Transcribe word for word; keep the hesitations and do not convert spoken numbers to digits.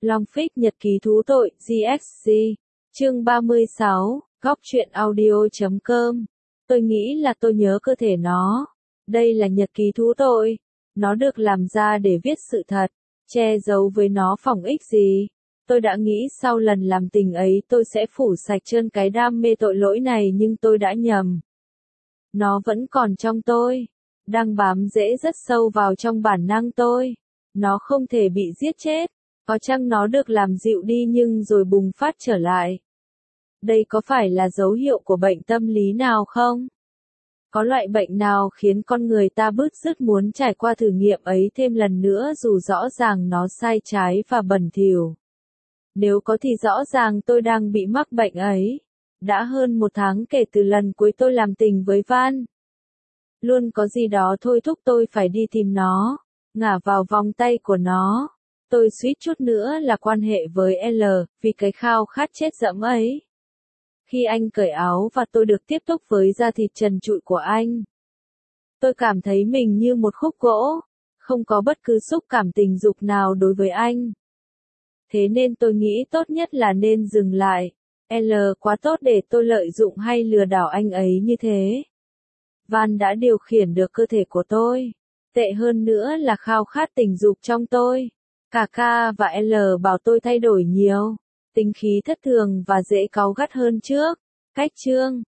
Long Phích nhật ký thú tội, giê ích giê. Chương ba mươi sáu, góc truyện audio chấm com. Tôi nghĩ là tôi nhớ cơ thể nó. Đây là nhật ký thú tội. Nó được làm ra để viết sự thật. Che giấu với nó phỏng ích gì? Tôi đã nghĩ sau lần làm tình ấy tôi sẽ phủ sạch trơn cái đam mê tội lỗi này nhưng tôi đã nhầm. Nó vẫn còn trong tôi. Đang bám rễ rất sâu vào trong bản năng tôi. Nó không thể bị giết chết. Có chăng nó được làm dịu đi nhưng rồi bùng phát trở lại. Đây có phải là dấu hiệu của bệnh tâm lý nào không? Có loại bệnh nào khiến con người ta bứt rứt muốn trải qua thử nghiệm ấy thêm lần nữa dù rõ ràng nó sai trái và bẩn thỉu? Nếu có thì rõ ràng tôi đang bị mắc bệnh ấy. Đã hơn một tháng kể từ lần cuối tôi làm tình với Van. Luôn có gì đó thôi thúc tôi phải đi tìm nó, ngả vào vòng tay của nó. Tôi suýt chút nữa là quan hệ với L, vì cái khao khát chết dẫm ấy. Khi anh cởi áo và tôi được tiếp xúc với da thịt trần trụi của anh, tôi cảm thấy mình như một khúc gỗ, không có bất cứ xúc cảm tình dục nào đối với anh. Thế nên tôi nghĩ tốt nhất là nên dừng lại. L quá tốt để tôi lợi dụng hay lừa đảo anh ấy như thế. Van đã điều khiển được cơ thể của tôi. Tệ hơn nữa là khao khát tình dục trong tôi. Cả K và L bảo tôi thay đổi nhiều. Tính khí thất thường và dễ cáu gắt hơn trước. Cách chương